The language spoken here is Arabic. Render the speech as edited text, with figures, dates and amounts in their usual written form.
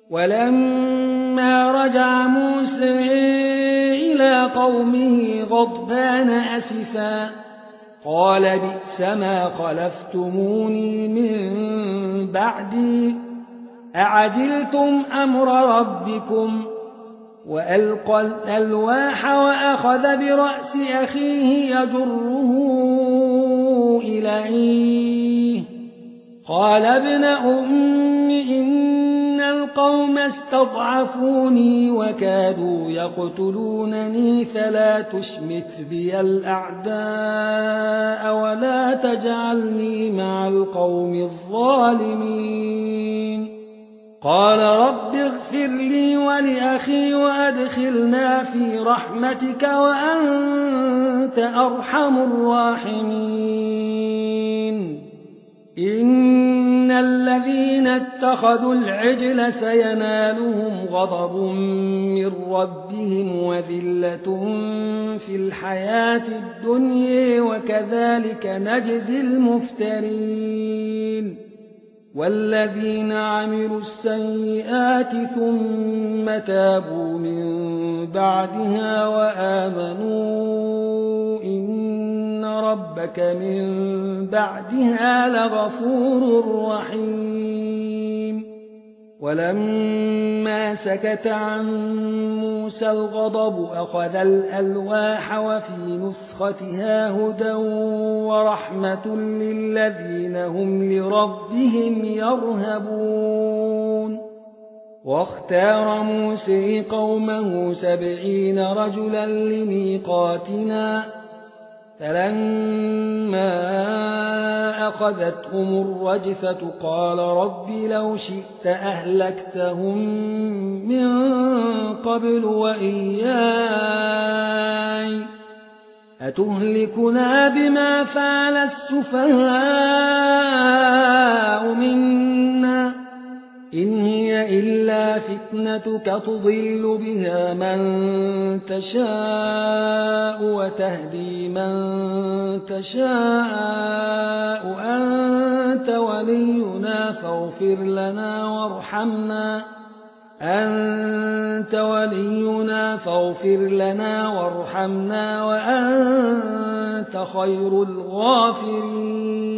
ولما رجع موسى إلى قومه غضبان أسفا قال بئس ما خلفتموني من بعدي أعجلتم أمر ربكم وألقى الألواح وأخذ برأس أخيه يجره إليه قال ابن أم إن القوم استضعفوني وكادوا يقتلونني فلا تشمت بي الأعداء ولا تجعلني مع القوم الظالمين قال رب اغفر لي ولأخي وأدخلنا في رحمتك وأنت أرحم الراحمين إن الذين اتخذوا العجل سينالهم غضب من ربهم وذلة في الحياة الدنيا وكذلك نجزي المفترين والذين عملوا السيئات ثم تابوا من بعدها وآمنوا إن ربك من بعدها لغفور رحيم ولما سكت عن موسى الغضب أخذ الألواح وفي نسختها هدى ورحمة للذين هم لربهم يرهبون واختار موسى قومه 70 رجلا لميقاتنا فلما أخذتهم الرجفة قال رب لو شئت أهلكتهم من قبل وإياي أتهلكنا بما فعل السفهاء منا إن هي إلا فتنتك تضل بها من تشاء وتهدي من تشاء أنت ولينا فاغفر لنا وارحمنا وأنت خير الغافرين